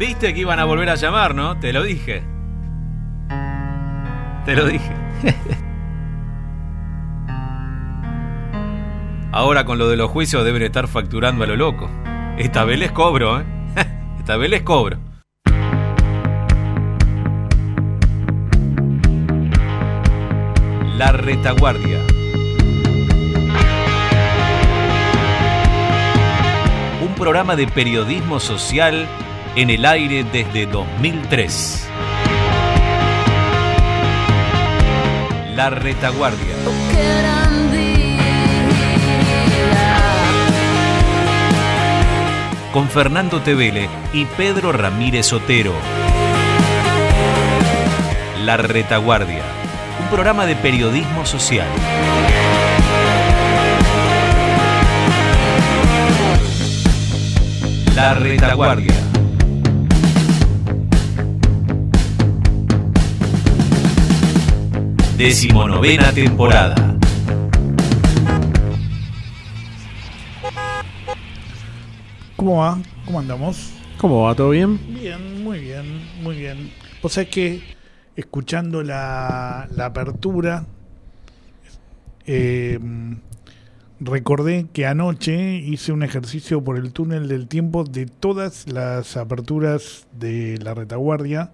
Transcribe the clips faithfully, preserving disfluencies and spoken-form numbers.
Viste que iban a volver a llamar, ¿no? Te lo dije. Te lo dije. Ahora con lo de los juicios deben estar facturando a lo loco. Esta vez les cobro, ¿eh? Esta vez les cobro. La Retaguardia. Un programa de periodismo social en el aire desde dos mil tres. La Retaguardia. Con Fernando Tevele y Pedro Ramírez Otero. La Retaguardia. Un programa de periodismo social. La Retaguardia. Decimonovena temporada. ¿Cómo va? ¿Cómo andamos? ¿Cómo va? ¿Todo bien? Bien, muy bien, muy bien. Pues es que escuchando la, la apertura, eh, recordé que anoche hice un ejercicio por el túnel del tiempo de todas las aperturas de La Retaguardia,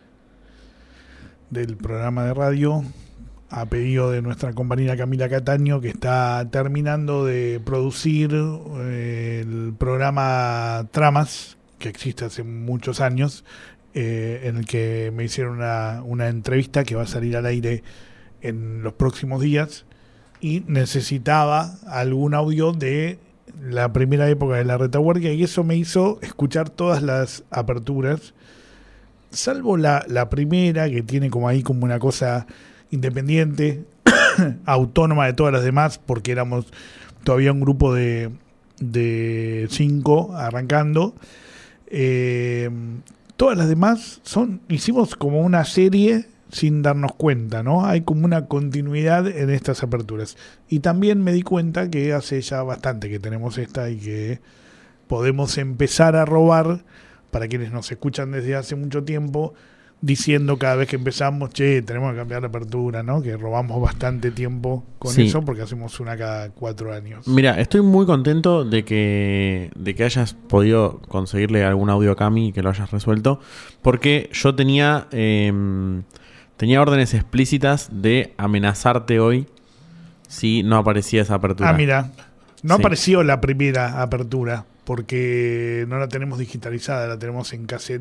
del programa de radio, a pedido de nuestra compañera Camila Cataño, que está terminando de producir eh, el programa Tramas, que existe hace muchos años, eh, en el que me hicieron una, una entrevista que va a salir al aire en los próximos días, y necesitaba algún audio de la primera época de La Retaguardia, y eso me hizo escuchar todas las aperturas, salvo la, la primera, que tiene como ahí como una cosa independiente, autónoma de todas las demás, porque éramos todavía un grupo de, de cinco arrancando. Eh, todas las demás son, hicimos como una serie sin darnos cuenta, ¿no? Hay como una continuidad en estas aperturas. Y también me di cuenta que hace ya bastante que tenemos esta y que podemos empezar a robar, para quienes nos escuchan desde hace mucho tiempo, diciendo cada vez que empezamos, che, tenemos que cambiar la apertura, ¿no? Que robamos bastante tiempo con sí. eso, porque hacemos una cada cuatro años. Mira, estoy muy contento de que de que hayas podido conseguirle algún audio a Cami y que lo hayas resuelto, porque yo tenía eh, tenía órdenes explícitas de amenazarte hoy si no aparecía esa apertura. Ah, mira, no sí. apareció la primera apertura, porque no la tenemos digitalizada, la tenemos en cassette,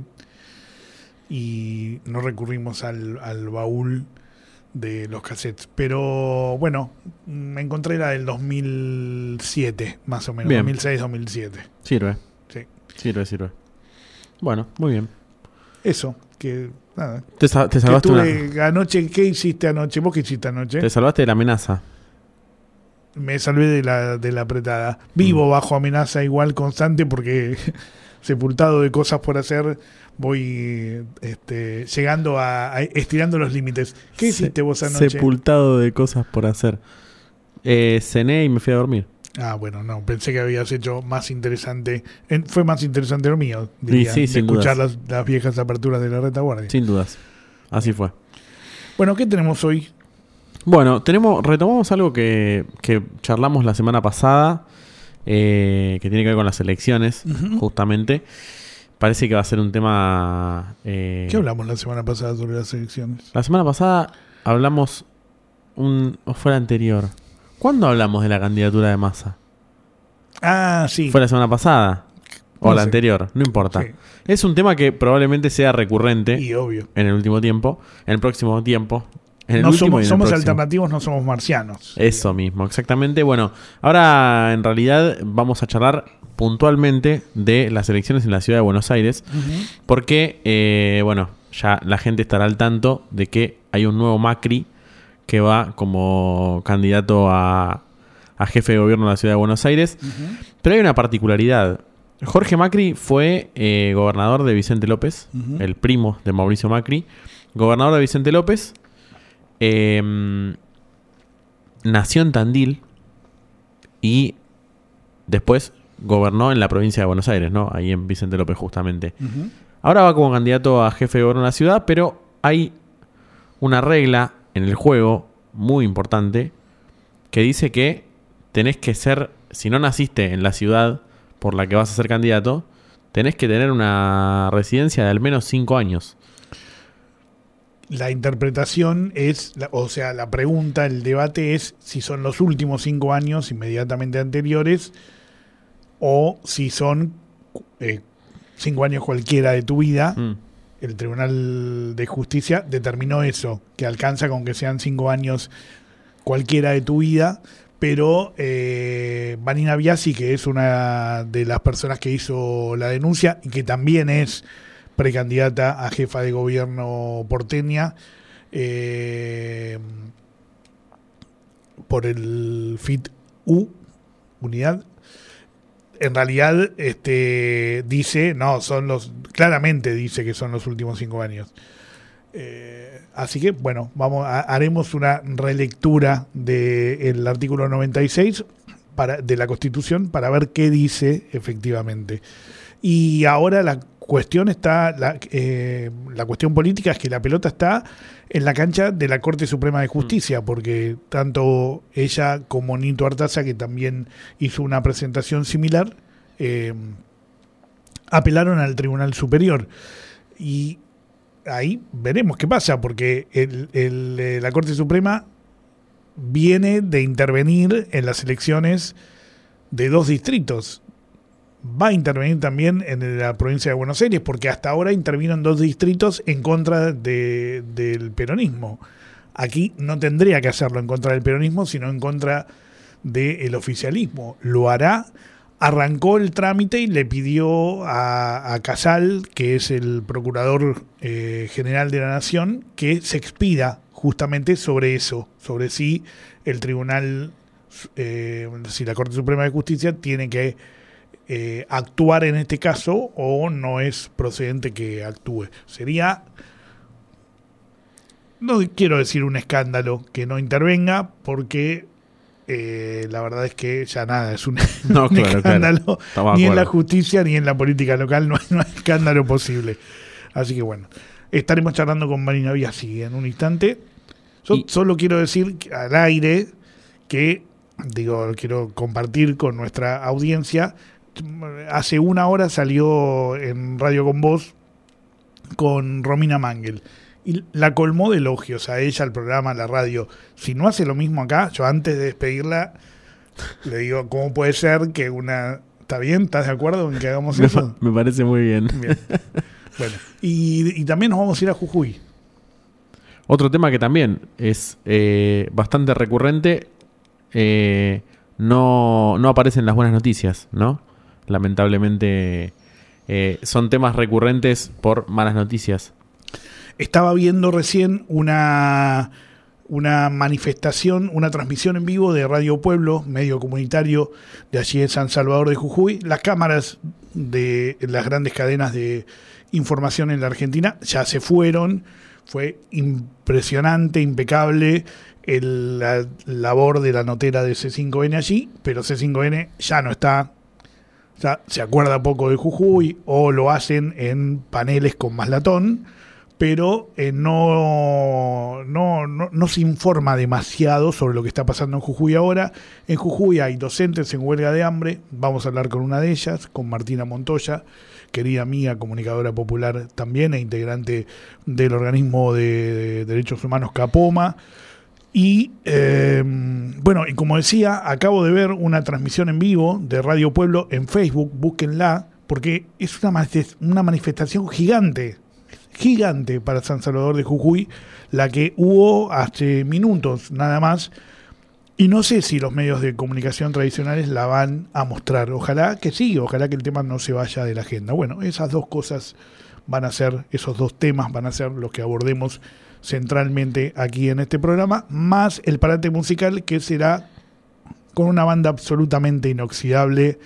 y no recurrimos al, al baúl de los cassettes. Pero bueno, me encontré la del dos mil siete, más o menos. Bien. dos mil seis, dos mil siete. Sirve. Sí. Sirve, sirve. Bueno, muy bien. Eso, que nada. Te, sa- te Que salvaste tuve una... anoche, ¿qué hiciste anoche? ¿Vos qué hiciste anoche? Te salvaste de la amenaza. Me salvé de la, de la apretada. Vivo mm. bajo amenaza igual constante, porque sepultado de cosas por hacer, voy este, llegando a, a estirando los límites. ¿Qué hiciste Se, vos anoche? Sepultado de cosas por hacer. Eh, cené y me fui a dormir. Ah, bueno, no, pensé que habías hecho más interesante. En, fue más interesante lo mío, diría, sí, sí, de escuchar dudas. las, las viejas aperturas de La Retaguardia. Sin dudas. Así fue. Bueno, ¿qué tenemos hoy? Bueno, tenemos retomamos algo que, que charlamos la semana pasada, eh, que tiene que ver con las elecciones, uh-huh. justamente. Parece que va a ser un tema... Eh, ¿Qué hablamos la semana pasada sobre las elecciones? La semana pasada hablamos... un ¿O fue la anterior? ¿Cuándo hablamos de la candidatura de Massa? Ah, sí. ¿Fue la semana pasada? ¿O no la sé. anterior? No importa. Sí. Es un tema que probablemente sea recurrente. Y obvio. En el último tiempo. En el próximo tiempo. En el no último somos, y en el somos próximo. alternativos, no somos marcianos. Eso mismo, exactamente. Bueno, ahora en realidad vamos a charlar puntualmente de las elecciones en la ciudad de Buenos Aires, uh-huh. porque, eh, bueno, ya la gente estará al tanto de que hay un nuevo Macri que va como candidato a, a jefe de gobierno de la ciudad de Buenos Aires, uh-huh. pero hay una particularidad. Jorge Macri fue eh, gobernador de Vicente López, uh-huh. el primo de Mauricio Macri, gobernador de Vicente López. Eh, nació en Tandil y después gobernó en la provincia de Buenos Aires, ¿no? Ahí en Vicente López, justamente. Uh-huh. Ahora va como candidato a jefe de gobierno de la ciudad, pero hay una regla en el juego muy importante que dice que tenés que ser, si no naciste en la ciudad por la que vas a ser candidato, tenés que tener una residencia de al menos cinco años. La interpretación es, o sea, la pregunta, el debate es si son los últimos cinco años inmediatamente anteriores o si son eh, cinco años cualquiera de tu vida. Mm. El Tribunal de Justicia determinó eso, que alcanza con que sean cinco años cualquiera de tu vida, pero eh, Vanina Biasi, que es una de las personas que hizo la denuncia y que también es precandidata a jefa de gobierno porteña eh, por el F I T U, Unidad, en realidad este dice, no, son los, claramente dice que son los últimos cinco años. Eh, así que, bueno, vamos a, haremos una relectura del artículo noventa y seis para, de la Constitución para ver qué dice efectivamente. Y ahora la cuestión está, la, eh, la cuestión política es que la pelota está en la cancha de la Corte Suprema de Justicia, porque tanto ella como Nito Artaza, que también hizo una presentación similar, eh, apelaron al Tribunal Superior. Y ahí veremos qué pasa, porque el, el, la Corte Suprema viene de intervenir en las elecciones de dos distritos. Va a intervenir también en la provincia de Buenos Aires, porque hasta ahora intervino en dos distritos en contra de, del peronismo. Aquí no tendría que hacerlo en contra del peronismo, sino en contra del oficialismo. Lo hará. Arrancó el trámite y le pidió a, a Casal, que es el Procurador eh, General de la Nación, que se expida justamente sobre eso, sobre si el Tribunal, eh, si la Corte Suprema de Justicia tiene que eh, actuar en este caso o no es procedente que actúe. Sería, no quiero decir un escándalo que no intervenga, porque Eh, la verdad es que ya nada, es un, no, un claro, escándalo, claro. ni en la justicia ni en la política local, no hay, no hay escándalo posible. Así que bueno, estaremos charlando con Vanina Biasi en un instante. Yo y... solo quiero decir al aire que, digo, quiero compartir con nuestra audiencia, hace una hora salió en Radio Con Vos con Romina Mangel. Y la colmó de elogios a ella, al programa, a la radio. Si no hace lo mismo acá, yo antes de despedirla le digo, ¿cómo puede ser que una... ¿Está bien? ¿Estás de acuerdo en que hagamos me eso? Pa- me parece muy bien. Bien. Bueno, y, y también nos vamos a ir a Jujuy. Otro tema que también es eh, bastante recurrente, eh, no, no aparecen las buenas noticias, ¿no? Lamentablemente eh, son temas recurrentes por malas noticias. Estaba viendo recién una, una manifestación, una transmisión en vivo de Radio Pueblo, medio comunitario de allí de San Salvador de Jujuy. Las cámaras de las grandes cadenas de información en la Argentina ya se fueron. Fue impresionante, impecable el, la labor de la notera de C cinco N allí, pero C cinco N ya no está. Ya se acuerda poco de Jujuy o lo hacen en paneles con más latón, pero eh, no, no, no, no se informa demasiado sobre lo que está pasando en Jujuy ahora. En Jujuy hay docentes en huelga de hambre, vamos a hablar con una de ellas, con Martina Montoya, querida amiga, comunicadora popular también e integrante del organismo de, de derechos humanos Capoma. Y eh, bueno, y como decía, acabo de ver una transmisión en vivo de Radio Pueblo en Facebook, búsquenla, porque es una, una manifestación gigante, gigante para San Salvador de Jujuy, la que hubo hace minutos nada más, y no sé si los medios de comunicación tradicionales la van a mostrar. Ojalá que sí, ojalá que el tema no se vaya de la agenda. Bueno, esas dos cosas van a ser, esos dos temas van a ser los que abordemos centralmente aquí en este programa, más el parate musical, que será con una banda absolutamente inoxidable,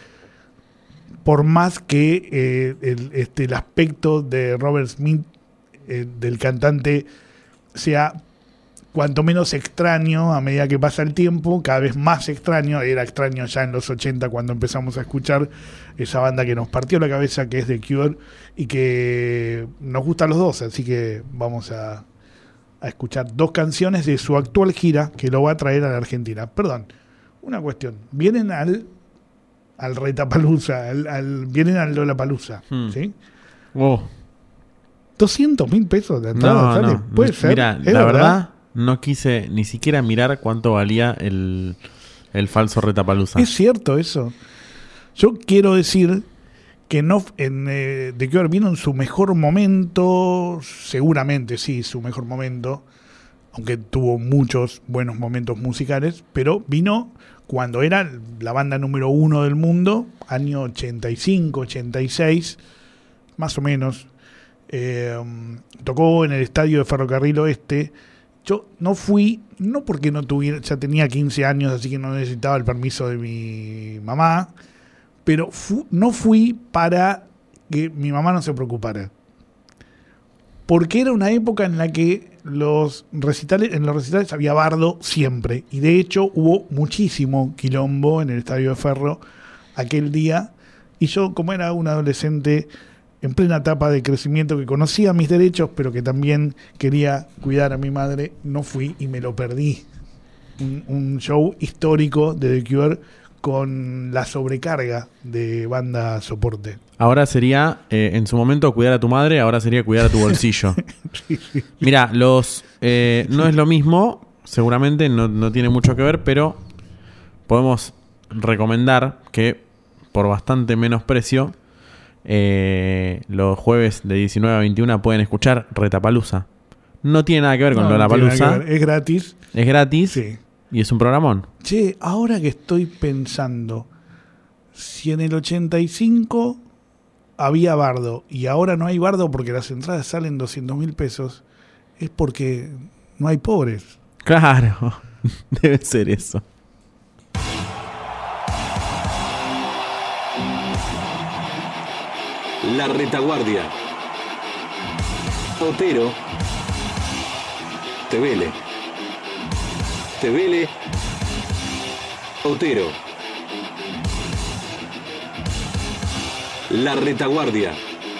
por más que eh, el, este, el aspecto de Robert Smith, eh, del cantante, sea cuanto menos extraño a medida que pasa el tiempo, cada vez más extraño. Era extraño ya en los ochenta cuando empezamos a escuchar esa banda que nos partió la cabeza, que es The Cure, y que nos gusta a los dos, así que vamos a, a escuchar dos canciones de su actual gira que lo va a traer a la Argentina. Perdón, una cuestión, vienen al al Retapalooza, al, al, vienen al Lollapalooza, hmm. ¿sí? Oh. doscientos mil pesos de entrada, no, ¿sale? No. Puede ser. Mira, la verdad? verdad no quise ni siquiera mirar cuánto valía el, el falso Retapalooza. Es cierto eso. Yo quiero decir que no en eh, The Cure vino en su mejor momento, seguramente sí, su mejor momento, aunque tuvo muchos buenos momentos musicales, pero vino cuando era la banda número uno del mundo, año ochenta y cinco, ochenta y seis, más o menos. Eh, tocó en el estadio de Ferrocarril Oeste. Yo no fui, no porque no tuviera, ya tenía quince años, así que no necesitaba el permiso de mi mamá, pero fu, no fui para que mi mamá no se preocupara. Porque era una época en la que los recitales, en los recitales había bardo siempre, y de hecho hubo muchísimo quilombo en el estadio de Ferro aquel día, y yo, como era un adolescente en plena etapa de crecimiento, que conocía mis derechos, pero que también quería cuidar a mi madre, no fui y me lo perdí. Un, un show histórico de The Cure con la sobrecarga de banda soporte. Ahora sería, eh, en su momento, cuidar a tu madre, ahora sería cuidar a tu bolsillo. Sí, sí. Mira, los eh, no es lo mismo, seguramente no, no tiene mucho que ver, pero podemos recomendar que por bastante menos precio, Eh, los jueves de diecinueve a veintiuna pueden escuchar Retapalooza. No tiene nada que ver con no, Lollapalooza. No es gratis. Es gratis, sí. Y es un programón. Che, ahora que estoy pensando, si en el ochenta y cinco había bardo y ahora no hay bardo porque las entradas salen doscientos mil pesos, es porque no hay pobres. Claro, debe ser eso. La Retaguardia. Otero. Tevele. Tevele. Otero. La Retaguardia.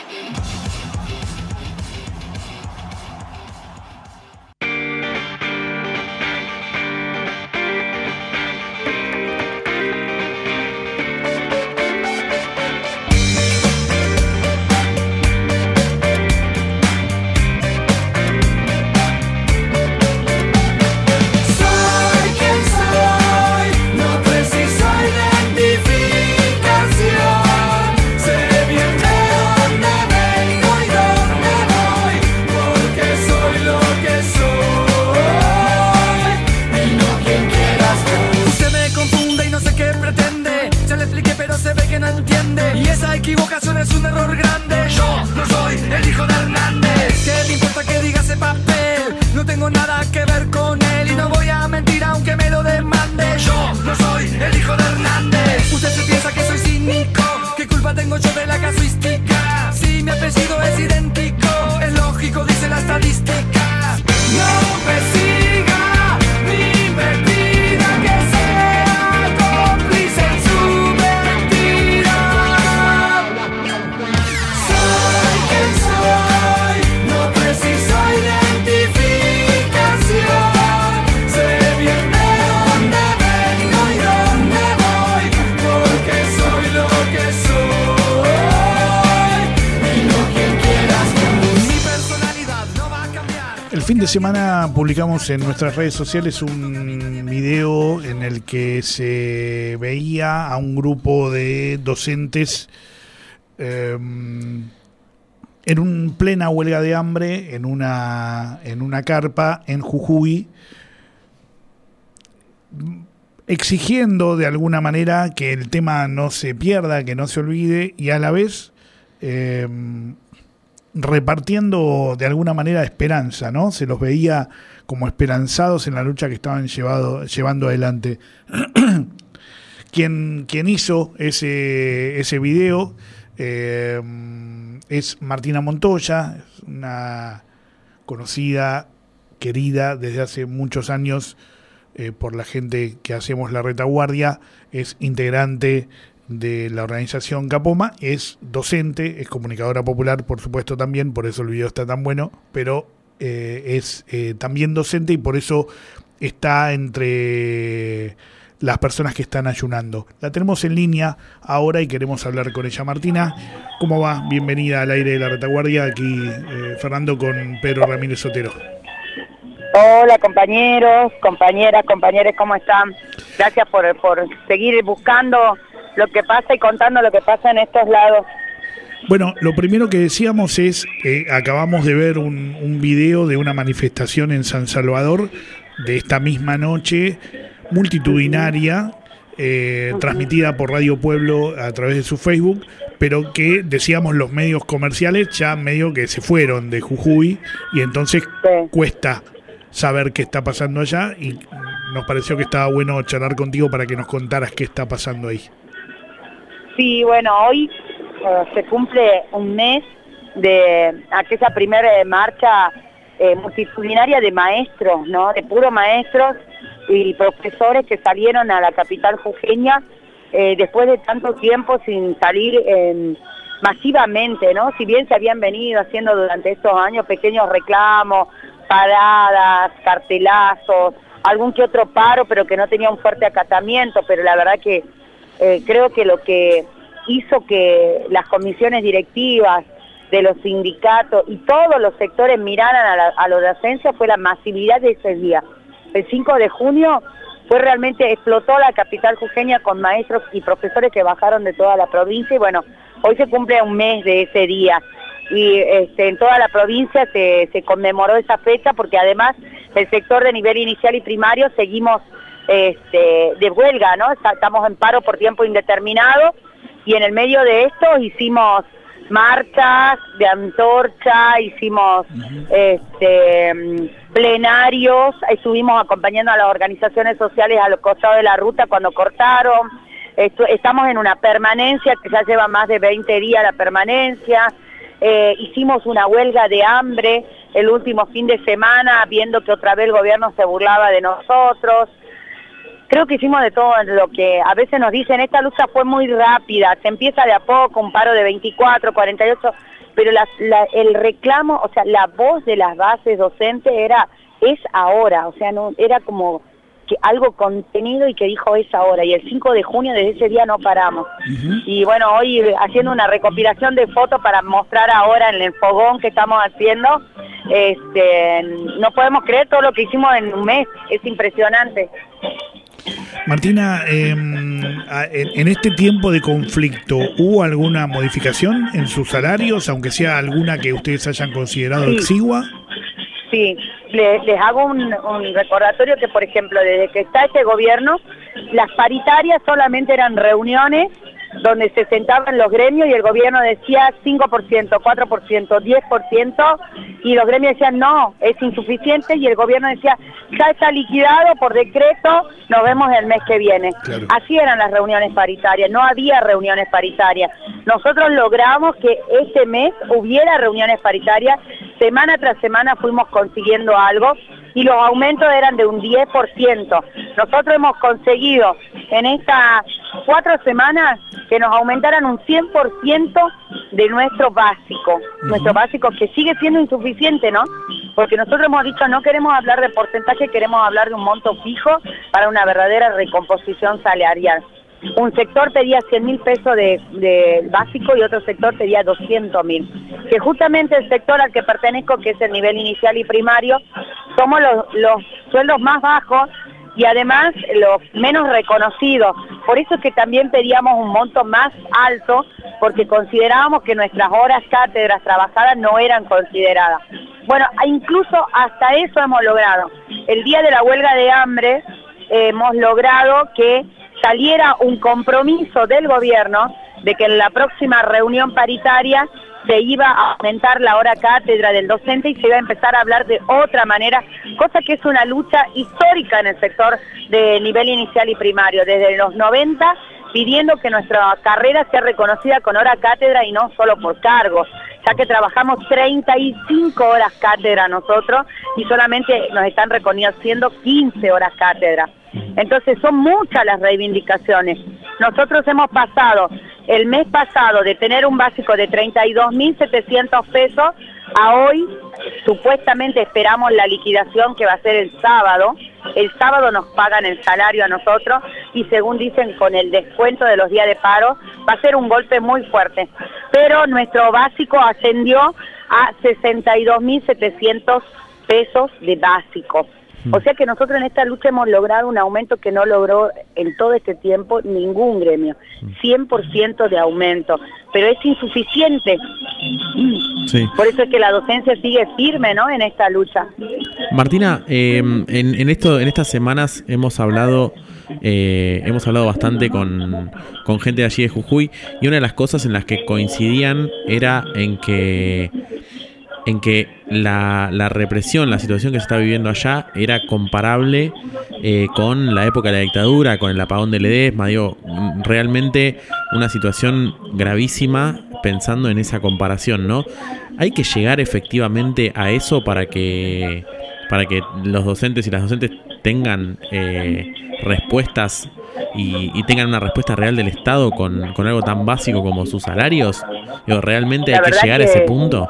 De semana publicamos en nuestras redes sociales un video en el que se veía a un grupo de docentes eh, en un plena huelga de hambre en una en una carpa en Jujuy, exigiendo de alguna manera que el tema no se pierda, que no se olvide, y a la vez eh, repartiendo de alguna manera esperanza, ¿no? Se los veía como esperanzados en la lucha que estaban llevado, llevando adelante. quien, quien hizo ese, ese video eh, es Martina Montoya, una conocida querida desde hace muchos años eh, por la gente que hacemos La Retaguardia, es integrante de la organización Capoma, es docente, es comunicadora popular, por supuesto también, por eso el video está tan bueno, pero eh, es eh, también docente y por eso está entre las personas que están ayunando. La tenemos en línea ahora y queremos hablar con ella. Martina, ¿cómo va? Bienvenida al aire de La Retaguardia, aquí eh, Fernando con Pedro Ramírez Sotero. Hola compañeros, compañeras, compañeros, ¿cómo están? Gracias por, por seguir buscando lo que pasa y contando lo que pasa en estos lados. Bueno, lo primero que decíamos es, eh, acabamos de ver un, un video de una manifestación en San Salvador de esta misma noche, multitudinaria, eh, uh-huh. transmitida por Radio Pueblo a través de su Facebook, pero que decíamos los medios comerciales ya medio que se fueron de Jujuy y entonces sí. cuesta saber qué está pasando allá y nos pareció que estaba bueno charlar contigo para que nos contaras qué está pasando ahí. Sí, bueno, hoy eh, se cumple un mes de aquella primera marcha eh, multitudinaria de maestros, ¿no? De puros maestros y profesores que salieron a la capital jujeña eh, después de tanto tiempo sin salir eh, masivamente, ¿no? Si bien se habían venido haciendo durante estos años pequeños reclamos, paradas, cartelazos, algún que otro paro, pero que no tenía un fuerte acatamiento, pero la verdad que eh, creo que lo que hizo que las comisiones directivas de los sindicatos y todos los sectores miraran a, la, a lo de Ascenso fue la masividad de ese día. El cinco de junio fue realmente, explotó la capital jujeña con maestros y profesores que bajaron de toda la provincia y bueno, hoy se cumple un mes de ese día y este, en toda la provincia se, se conmemoró esa fecha porque además el sector de nivel inicial y primario seguimos este, de huelga, ¿no? Estamos en paro por tiempo indeterminado y en el medio de esto hicimos marchas de antorcha, hicimos uh-huh. este, plenarios, estuvimos acompañando a las organizaciones sociales a los costados de la ruta cuando cortaron, Esto, estamos en una permanencia que ya lleva más de veinte días la permanencia, eh, hicimos una huelga de hambre el último fin de semana viendo que otra vez el gobierno se burlaba de nosotros. Creo que hicimos de todo lo que a veces nos dicen, esta lucha fue muy rápida, se empieza de a poco, un paro de veinticuatro, cuarenta y ocho, pero la, la, el reclamo, o sea, la voz de las bases docentes era, es ahora, o sea, no era como que algo contenido y que dijo es ahora, y el cinco de junio desde ese día no paramos. Uh-huh. Y bueno, hoy haciendo una recopilación de fotos para mostrar ahora en el fogón que estamos haciendo, este, no podemos creer todo lo que hicimos en un mes, es impresionante. Martina, eh, en este tiempo de conflicto, ¿hubo alguna modificación en sus salarios, aunque sea alguna que ustedes hayan considerado sí. exigua? Sí, les, les hago un, un recordatorio que, por ejemplo, desde que está este gobierno, las paritarias solamente eran reuniones donde se sentaban los gremios y el gobierno decía cinco por ciento, cuatro por ciento, diez por ciento y los gremios decían no, es insuficiente y el gobierno decía ya está liquidado por decreto, nos vemos el mes que viene. Claro. Así eran las reuniones paritarias, no había reuniones paritarias. Nosotros logramos que este mes hubiera reuniones paritarias, semana tras semana fuimos consiguiendo algo y los aumentos eran de un diez por ciento. Nosotros hemos conseguido en estas cuatro semanas que nos aumentaran un cien por ciento de nuestro básico, uh-huh. nuestro básico que sigue siendo insuficiente, ¿no? Porque nosotros hemos dicho no queremos hablar de porcentaje, queremos hablar de un monto fijo para una verdadera recomposición salarial. Un sector pedía cien mil pesos de, de básico y otro sector pedía doscientos mil. Que justamente el sector al que pertenezco, que es el nivel inicial y primario, somos los, los sueldos más bajos y además los menos reconocidos. Por eso es que también pedíamos un monto más alto, porque considerábamos que nuestras horas cátedras trabajadas no eran consideradas. Bueno, incluso hasta eso hemos logrado. El día de la huelga de hambre eh, hemos logrado que saliera un compromiso del gobierno de que en la próxima reunión paritaria se iba a aumentar la hora cátedra del docente y se iba a empezar a hablar de otra manera, cosa que es una lucha histórica en el sector de nivel inicial y primario, desde los noventa, pidiendo que nuestra carrera sea reconocida con hora cátedra y no solo por cargos. ya que trabajamos treinta y cinco horas cátedra nosotros y solamente nos están reconociendo quince horas cátedra. Entonces son muchas las reivindicaciones. Nosotros hemos pasado el mes pasado de tener un básico de treinta y dos mil setecientos pesos a hoy, supuestamente esperamos la liquidación que va a ser el sábado. El sábado nos pagan el salario a nosotros y según dicen con el descuento de los días de paro va a ser un golpe muy fuerte. Pero nuestro básico ascendió a sesenta y dos mil setecientos pesos de básico. O sea que nosotros en esta lucha hemos logrado un aumento que no logró en todo este tiempo ningún gremio, cien por ciento de aumento, pero es insuficiente. Sí. Por eso es que la docencia sigue firme, ¿no?, en esta lucha. Martina, eh, en, en esto, en estas semanas hemos hablado, eh, hemos hablado bastante con, con gente de allí de Jujuy y una de las cosas en las que coincidían era en que en que la, la represión, la situación que se está viviendo allá era comparable eh, con la época de la dictadura, con el apagón de Ledesma, digo, realmente una situación gravísima pensando en esa comparación, ¿no? Hay que llegar efectivamente a eso para que para que los docentes y las docentes tengan eh, respuestas y, y tengan una respuesta real del Estado con, con algo tan básico como sus salarios. Digo, ¿realmente hay que llegar que... a ese punto?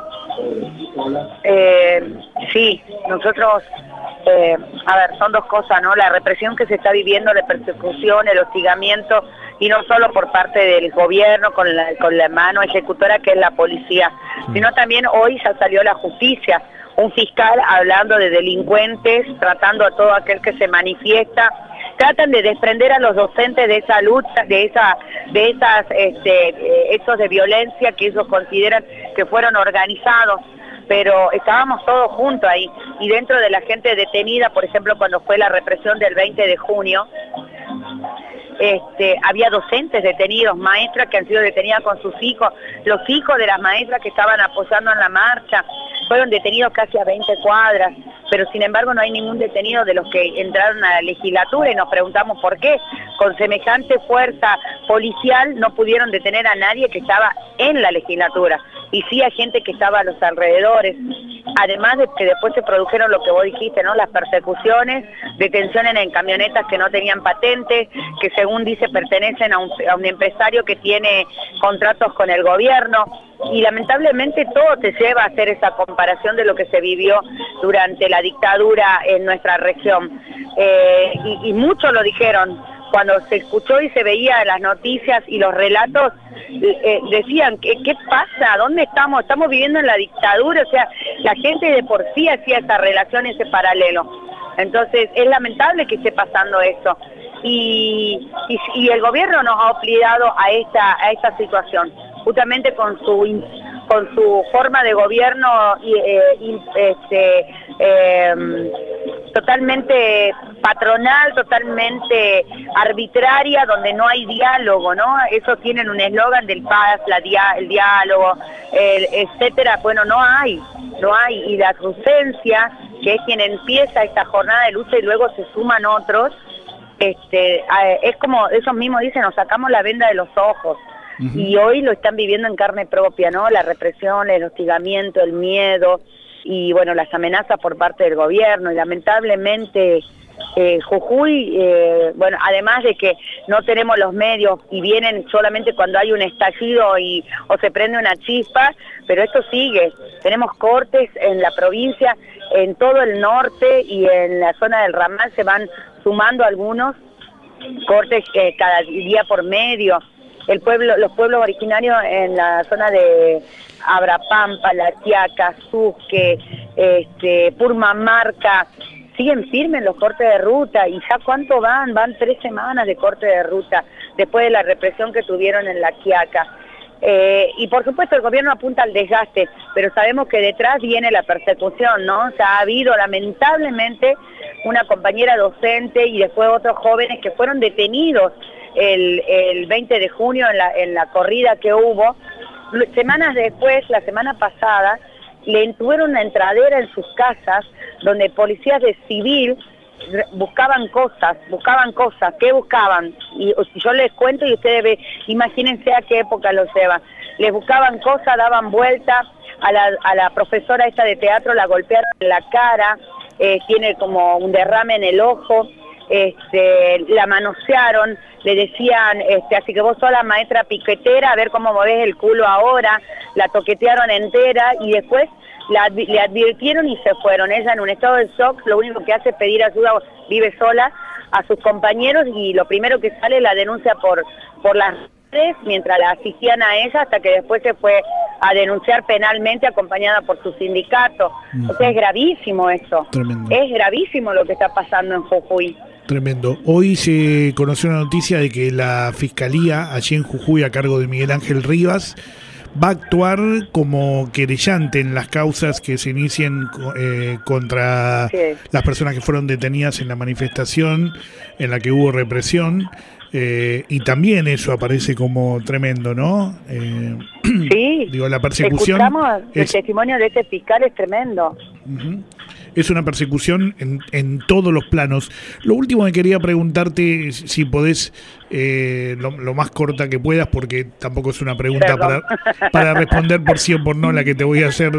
Eh, sí, nosotros, eh, a ver, son dos cosas, ¿no? La represión que se está viviendo, la persecución, el hostigamiento, y no solo por parte del gobierno con la, con la mano ejecutora que es la policía, sino también hoy ya salió la justicia, un fiscal hablando de delincuentes, tratando a todo aquel que se manifiesta. Tratan de desprender a los docentes de esa lucha, de esa, de esas este, hechos de violencia que ellos consideran que fueron organizados, pero estábamos todos juntos ahí, y dentro de la gente detenida, por ejemplo, cuando fue la represión del veinte de junio, este, había docentes detenidos, maestras que han sido detenidas con sus hijos, los hijos de las maestras que estaban apoyando en la marcha, fueron detenidos casi a veinte cuadras, pero sin embargo no hay ningún detenido de los que entraron a la legislatura y nos preguntamos por qué. Con semejante fuerza policial no pudieron detener a nadie que estaba en la legislatura, y sí a gente que estaba a los alrededores. Además de que después se produjeron lo que vos dijiste, ¿no? Las persecuciones, detenciones en camionetas que no tenían patente, que según dice pertenecen a un, a un empresario que tiene contratos con el gobierno, y lamentablemente todo te lleva a hacer esa comparación de lo que se vivió durante la dictadura en nuestra región. Eh, y, y muchos lo dijeron, cuando se escuchó y se veía las noticias y los relatos, eh, decían, ¿qué, ¿qué pasa? ¿Dónde estamos? Estamos viviendo en la dictadura. O sea, la gente de por sí hacía esa relación, ese paralelo. Entonces, es lamentable que esté pasando esto. Y, y, y el gobierno nos ha obligado a esta, a esta situación, justamente con su con su forma de gobierno eh, este, eh, totalmente patronal, totalmente arbitraria, donde no hay diálogo, ¿no? Eso tienen un eslogan del paz, la dia el diálogo, el, etcétera. Bueno, no hay, no hay. Y la ausencia, que es quien empieza esta jornada de lucha y luego se suman otros, este, es como ellos mismos dicen, nos sacamos la venda de los ojos. Uh-huh. Y hoy lo están viviendo en carne propia, ¿no? La represión, el hostigamiento, el miedo y, bueno, las amenazas por parte del gobierno. Y lamentablemente eh, Jujuy, eh, bueno, además de que no tenemos los medios y vienen solamente cuando hay un estallido y o se prende una chispa, pero esto sigue. Tenemos cortes en la provincia, en todo el norte y en la zona del ramal se van sumando algunos cortes eh, cada día por medio. El pueblo, los pueblos originarios en la zona de Abrapampa, La Quiaca, Susque, este, Purmamarca, siguen firmes los cortes de ruta. ¿Y ya cuánto van? Van tres semanas de corte de ruta después de la represión que tuvieron en La Quiaca. Eh, y por supuesto el gobierno apunta al desgaste, pero sabemos que detrás viene la persecución, ¿no? O sea, ha habido lamentablemente una compañera docente y después otros jóvenes que fueron detenidos el, el veinte de junio en la, en la corrida que hubo. Semanas después, la semana pasada, le tuvieron una entradera en sus casas donde policías de civil buscaban cosas, buscaban cosas, ¿qué buscaban? Y yo les cuento y ustedes ve, imagínense a qué época lo llevan. Les buscaban cosas, daban vueltas, a la, a la profesora esta de teatro la golpearon en la cara, eh, tiene como un derrame en el ojo, este, la manosearon, le decían, este, así que vos sos la maestra piquetera, a ver cómo movés el culo ahora, la toquetearon entera y después la, le advirtieron y se fueron. Ella en un estado de shock, lo único que hace es pedir ayuda, vive sola, a sus compañeros y lo primero que sale es la denuncia por, por las redes, mientras la asistían a ella, hasta que después se fue a denunciar penalmente acompañada por su sindicato. Uh-huh. O sea, es gravísimo eso. Tremendo. Es gravísimo lo que está pasando en Jujuy. Tremendo. Hoy se conoció una noticia de que la Fiscalía, allí en Jujuy, a cargo de Miguel Ángel Rivas, va a actuar como querellante en las causas que se inicien eh, contra sí. las personas que fueron detenidas en la manifestación en la que hubo represión. Eh, y también eso aparece como tremendo, ¿no? Eh, sí. Digo, la persecución. Escuchamos el es, testimonio de este fiscal, es tremendo. Uh-huh. Es una persecución en, en todos los planos. Lo último que quería preguntarte, si podés, eh, lo, lo más corta que puedas, porque tampoco es una pregunta para, para responder por sí o por no la que te voy a hacer.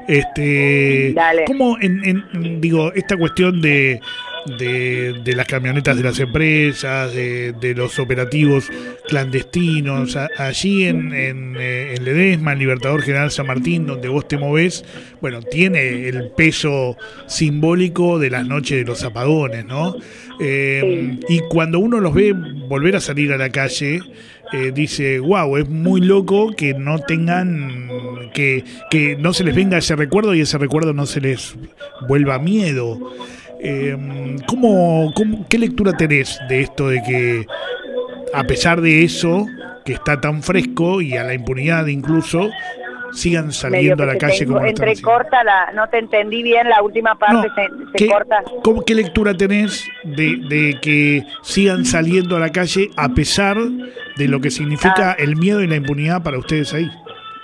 Este, Dale. ¿Cómo, en, en, digo, esta cuestión de, de, de las camionetas de las empresas, de, de los operativos clandestinos, a, allí en, en, en Ledesma, en Libertador General San Martín, donde vos te movés, bueno, tiene el peso simbólico de las noches de los apagones, ¿no? Eh, y cuando uno los ve volver a salir a la calle, eh, dice, wow, es muy loco que no tengan, que, que no se les venga ese recuerdo y ese recuerdo no se les vuelva miedo. Eh, ¿cómo, cómo, ¿Qué lectura tenés de esto de que, a pesar de eso, que está tan fresco y a la impunidad incluso, sigan saliendo a la calle como entrecorta la, no te entendí bien la última parte, no, se, se ¿qué, corta. ¿cómo, ¿Qué lectura tenés de, de que sigan saliendo a la calle a pesar de lo que significa ah. el miedo y la impunidad para ustedes ahí?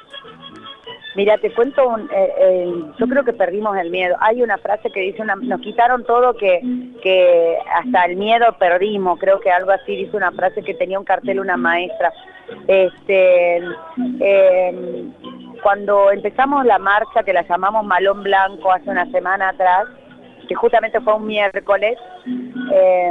Mira, te cuento, un, eh, eh, yo creo que perdimos el miedo. Hay una frase que dice, una, nos quitaron todo, que, que hasta el miedo perdimos, creo que algo así, dice una frase que tenía un cartel una maestra. Este, eh, cuando empezamos la marcha, que la llamamos Malón Blanco hace una semana atrás, que justamente fue un miércoles, eh,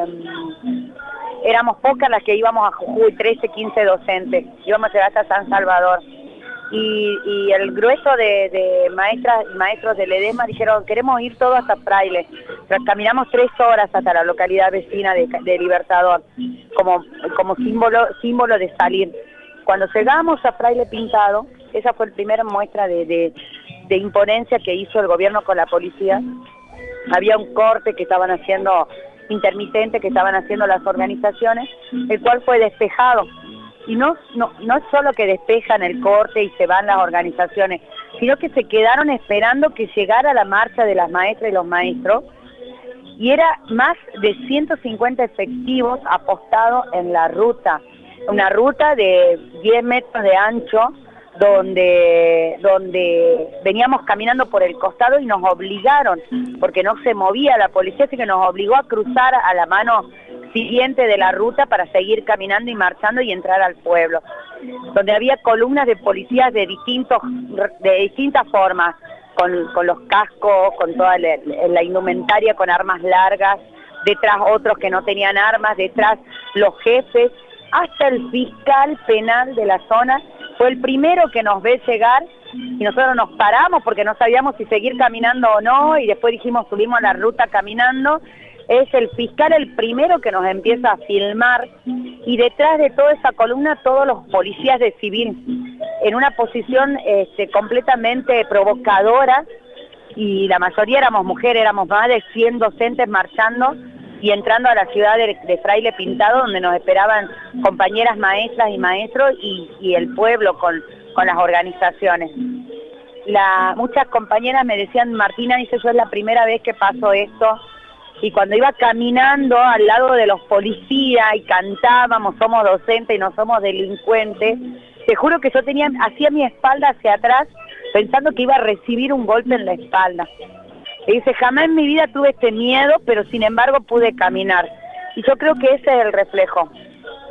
éramos pocas las que íbamos a Jujuy, trece, quince docentes, íbamos a llegar hasta San Salvador. Y, y el grueso de, de maestras y maestros de Ledesma dijeron, queremos ir todos hasta Fraile. Caminamos tres horas hasta la localidad vecina de, de Libertador, como, como símbolo, símbolo de salir. Cuando llegamos a Fraile Pintado, esa fue la primera muestra de, de, de imponencia que hizo el gobierno con la policía. Había un corte que estaban haciendo, intermitente, que estaban haciendo las organizaciones, el cual fue despejado. Y no, no, no es solo que despejan el corte y se van las organizaciones, sino que se quedaron esperando que llegara la marcha de las maestras y los maestros, y era más de ciento cincuenta efectivos apostados en la ruta, una ruta de diez metros de ancho, donde, donde veníamos caminando por el costado y nos obligaron, porque no se movía la policía, así que nos obligó a cruzar a la mano siguiente de la ruta para seguir caminando y marchando y entrar al pueblo, donde había columnas de policías de distintos de distintas formas, con, con los cascos, con toda la, la indumentaria, con armas largas, detrás otros que no tenían armas, detrás los jefes, hasta el fiscal penal de la zona fue el primero que nos ve llegar y nosotros nos paramos porque no sabíamos si seguir caminando o no, y después dijimos, subimos a la ruta caminando. Es el fiscal el primero que nos empieza a filmar, y detrás de toda esa columna todos los policías de civil en una posición este, completamente provocadora, y la mayoría éramos mujeres, éramos más de cien docentes marchando y entrando a la ciudad de, de Fraile Pintado, donde nos esperaban compañeras maestras y maestros y, y el pueblo con, con las organizaciones. La, muchas compañeras me decían, Martina, dice, yo es la primera vez que paso esto. Y cuando iba caminando al lado de los policías y cantábamos, somos docentes y no somos delincuentes, te juro que yo tenía, hacía mi espalda hacia atrás pensando que iba a recibir un golpe en la espalda. Y dice, jamás en mi vida tuve este miedo, pero sin embargo pude caminar. Y yo creo que ese es el reflejo.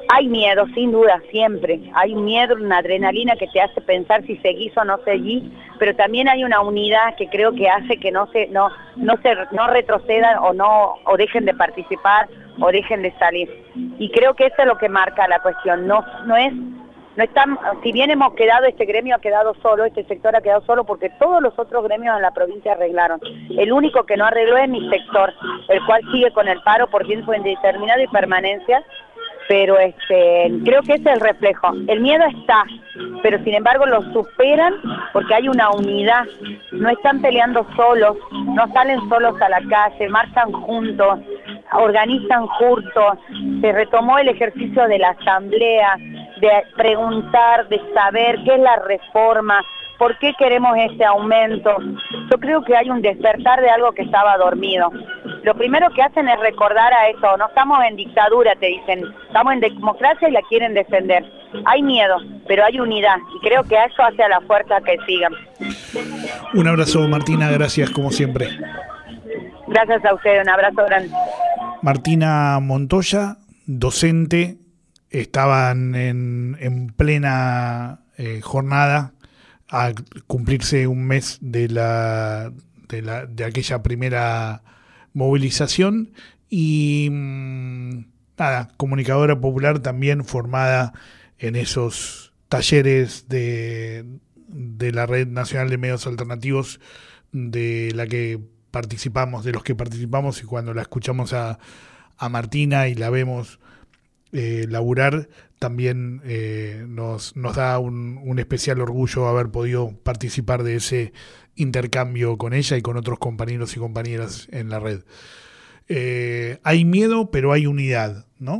hay miedo, sin duda, siempre. Hay un miedo, una adrenalina que te hace pensar si seguís o no seguís, pero también hay una unidad que creo que hace que no se no no se no retrocedan o no o dejen de participar o dejen de salir. Y creo que eso es lo que marca la cuestión. No no es no están, si bien hemos quedado, este gremio ha quedado solo, este sector ha quedado solo porque todos los otros gremios en la provincia arreglaron. El único que no arregló es mi sector, el cual sigue con el paro por tiempo indeterminado y permanencia. Pero este, creo que ese es el reflejo. El miedo está, pero sin embargo lo superan porque hay una unidad. No están peleando solos, no salen solos a la calle, marchan juntos, organizan juntos. Se retomó el ejercicio de la asamblea, de preguntar, de saber qué es la reforma, por qué queremos este aumento. Yo creo que hay un despertar de algo que estaba dormido. Lo primero que hacen es recordar a eso, no estamos en dictadura, te dicen, estamos en democracia y la quieren defender. Hay miedo, pero hay unidad, y creo que a eso hace a la fuerza que sigan. Un abrazo, Martina, gracias como siempre. Gracias a ustedes, un abrazo grande. Martina Montoya, docente, estaban en, en plena eh, jornada a cumplirse un mes de la de la de aquella primera movilización y mmm, nada, comunicadora popular también formada en esos talleres de de la Red Nacional de Medios Alternativos de la que participamos, de los que participamos, y cuando la escuchamos a, a Martina y la vemos eh, laburar, también eh, nos, nos da un, un especial orgullo haber podido participar de ese intercambio con ella y con otros compañeros y compañeras en la red. Eh, hay miedo, pero hay unidad, ¿no?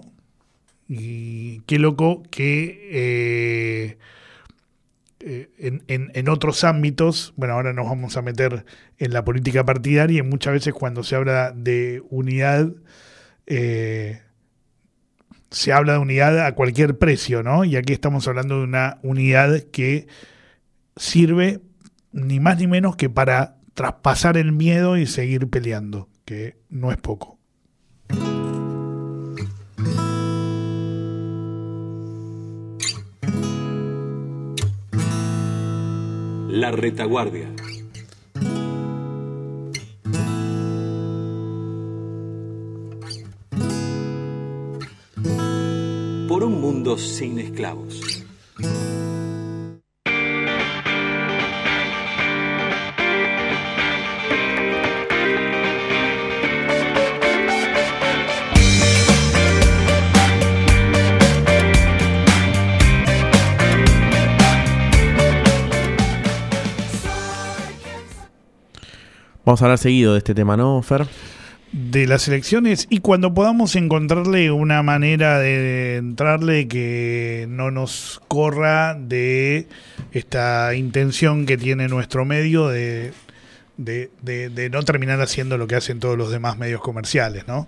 Y qué loco que eh, eh, en, en, en otros ámbitos, bueno, ahora nos vamos a meter en la política partidaria, y muchas veces cuando se habla de unidad, eh, se habla de unidad a cualquier precio, ¿no? Y aquí estamos hablando de una unidad que sirve ni más ni menos que para traspasar el miedo y seguir peleando, que no es poco. La retaguardia. Por un mundo sin esclavos. Vamos a hablar seguido de este tema, ¿no, Fer? De las elecciones, y cuando podamos encontrarle una manera de entrarle que no nos corra de esta intención que tiene nuestro medio de, de, de, de no terminar haciendo lo que hacen todos los demás medios comerciales, ¿no?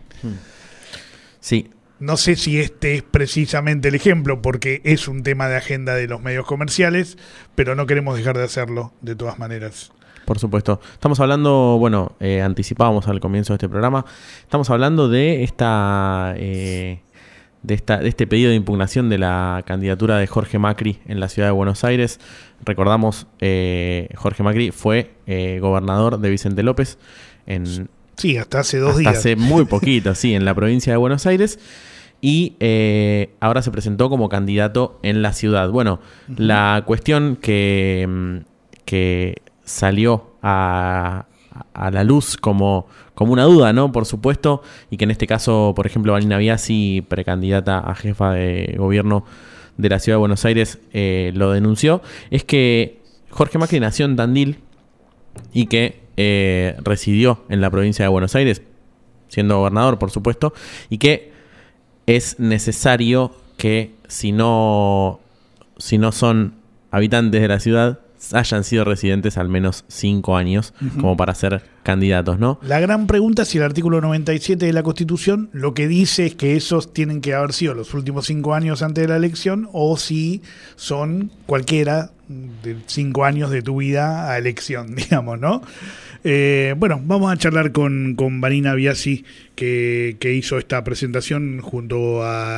Sí. No sé si este es precisamente el ejemplo, porque es un tema de agenda de los medios comerciales, pero no queremos dejar de hacerlo de todas maneras. Por supuesto. Estamos hablando, bueno, eh, anticipábamos al comienzo de este programa, estamos hablando de esta, eh, de esta, de este pedido de impugnación de la candidatura de Jorge Macri en la ciudad de Buenos Aires. Recordamos, eh, Jorge Macri fue eh, gobernador de Vicente López en sí, hasta hace dos hasta días. Hace muy poquito, sí, en la provincia de Buenos Aires. Y eh, ahora se presentó como candidato en la ciudad. Bueno, uh-huh. La cuestión que, que salió a, a la luz como, como una duda, ¿no? Por supuesto, y que en este caso, por ejemplo, Vanina Biasi, precandidata a jefa de gobierno de la ciudad de Buenos Aires, eh, lo denunció, es que Jorge Macri nació en Tandil y que eh, residió en la provincia de Buenos Aires, siendo gobernador, por supuesto, y que es necesario que si no, si no son habitantes de la ciudad, hayan sido residentes al menos cinco años, uh-huh, como para ser candidatos, ¿no? La gran pregunta es si el artículo noventa y siete de la Constitución lo que dice es que esos tienen que haber sido los últimos cinco años antes de la elección, o si son cualquiera de cinco años de tu vida a elección, digamos, ¿no? Eh, bueno, vamos a charlar con, con Vanina Biasi, que, que hizo esta presentación junto a,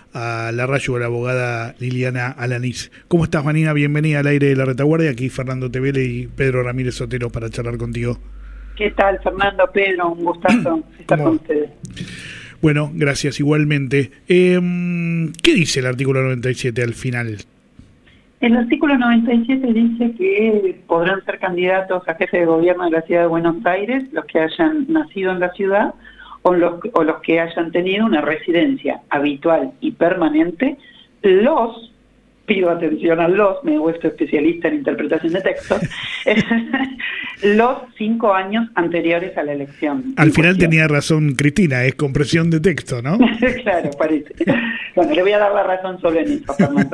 a la radio de la abogada Liliana Alanís. ¿Cómo estás, Vanina? Bienvenida al aire de La Retaguardia. Aquí Fernando Tevele y Pedro Ramírez Sotero para charlar contigo. ¿Qué tal, Fernando? Pedro, un gustazo estar con ustedes. Bueno, gracias igualmente. Eh, ¿Qué dice el artículo noventa y siete al final? El artículo noventa y siete dice que podrán ser candidatos a jefe de gobierno de la ciudad de Buenos Aires los que hayan nacido en la ciudad o los, o los que hayan tenido una residencia habitual y permanente, los, pido atención a los, me he vuelto especialista en interpretación de textos, los cinco años anteriores a la elección. Al final tenía razón Cristina, es compresión de texto, ¿no? Claro, parece. Bueno, le voy a dar la razón solo en eso, Fernando.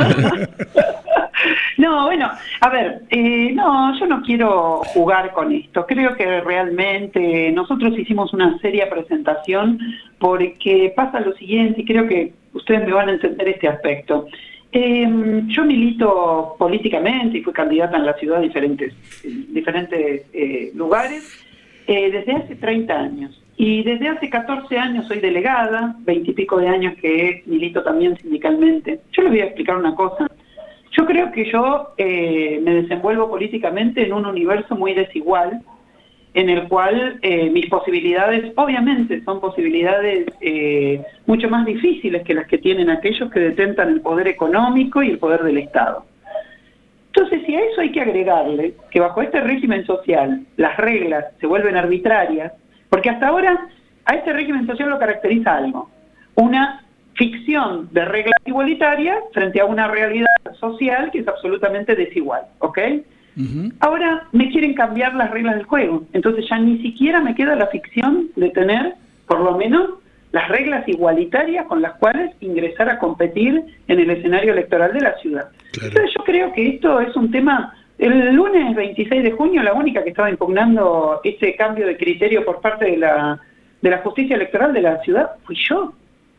No, bueno, a ver, eh, no, yo no quiero jugar con esto. Creo que realmente nosotros hicimos una seria presentación porque pasa lo siguiente, y creo que ustedes me van a entender este aspecto. Eh, yo milito políticamente y fui candidata en la ciudad a diferentes, diferentes eh, lugares eh, desde hace treinta años. Y desde hace catorce años soy delegada, veinte y pico de años que milito también sindicalmente. Yo les voy a explicar una cosa. Yo creo que yo eh, me desenvuelvo políticamente en un universo muy desigual, en el cual eh, mis posibilidades, obviamente, son posibilidades eh, mucho más difíciles que las que tienen aquellos que detentan el poder económico y el poder del Estado. Entonces, si a eso hay que agregarle que bajo este régimen social las reglas se vuelven arbitrarias, porque hasta ahora a este régimen social lo caracteriza algo, una ficción de reglas igualitarias frente a una realidad social que es absolutamente desigual, ¿ok? Uh-huh. Ahora me quieren cambiar las reglas del juego, entonces ya ni siquiera me queda la ficción de tener, por lo menos, las reglas igualitarias con las cuales ingresar a competir en el escenario electoral de la ciudad. Claro. Entonces yo creo que esto es un tema. El lunes veintiséis de junio la única que estaba impugnando ese cambio de criterio por parte de la, de la justicia electoral de la ciudad fui yo.